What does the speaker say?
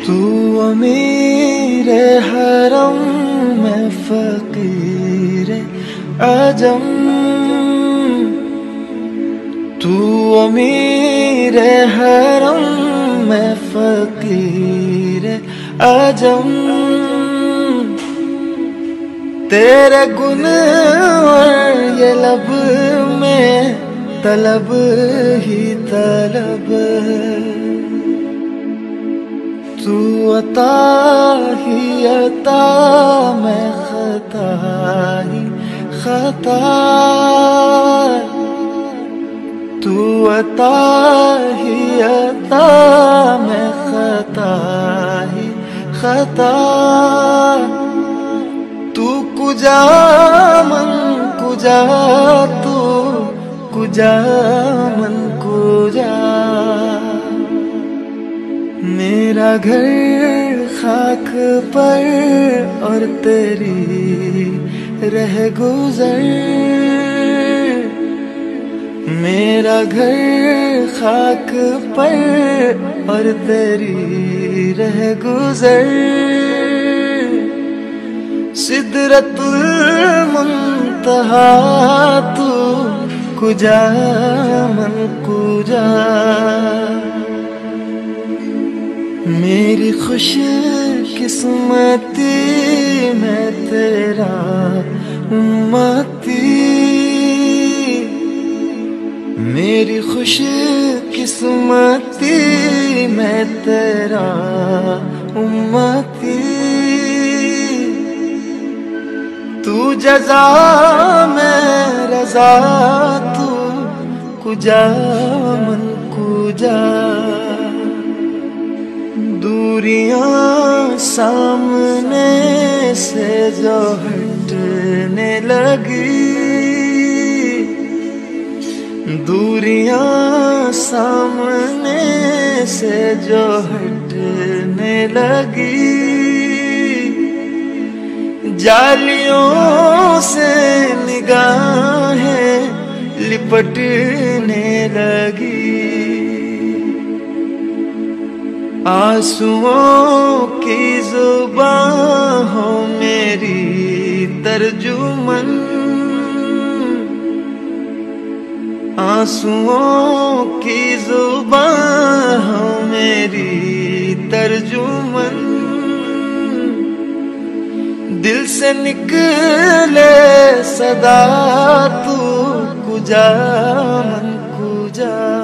तू अमीर हरम में फकीर आजम, तू अमीर हरम में फकीर आजम। तेरे गुण और ये लब में तलब ही तलब, तू अता ही अता मैं खता ही खता, तू अता ही अता मैं खता ही खता। तू कुजा मन कुजा, तू कुजा मन कुजा। मेरा घर खाक पर और तेरी रह गुजर, मेरा घर खाक पर और तेरी रह गुजर। सिदरतुल मुंतहा तू कुजा मन कुजा। मेरी खुश किस्मती मैं तेरा उम्मती, मेरी खुश किस्मती मैं तेरा उम्मती। तू जज़ा में रज़ा, तू कुजा मन कुजा। दूरियां सामने से जो हटने लगी, दूरियां सामने से जो हटने लगी। जालियों से निगाहें लिपटने लगी, आंसुओं की जुबान हो मेरी तर्जुमन, आंसुओं की जुबान हो मेरी तर्जुमन। दिल से निकले सदा तू कुजा मन कुजा।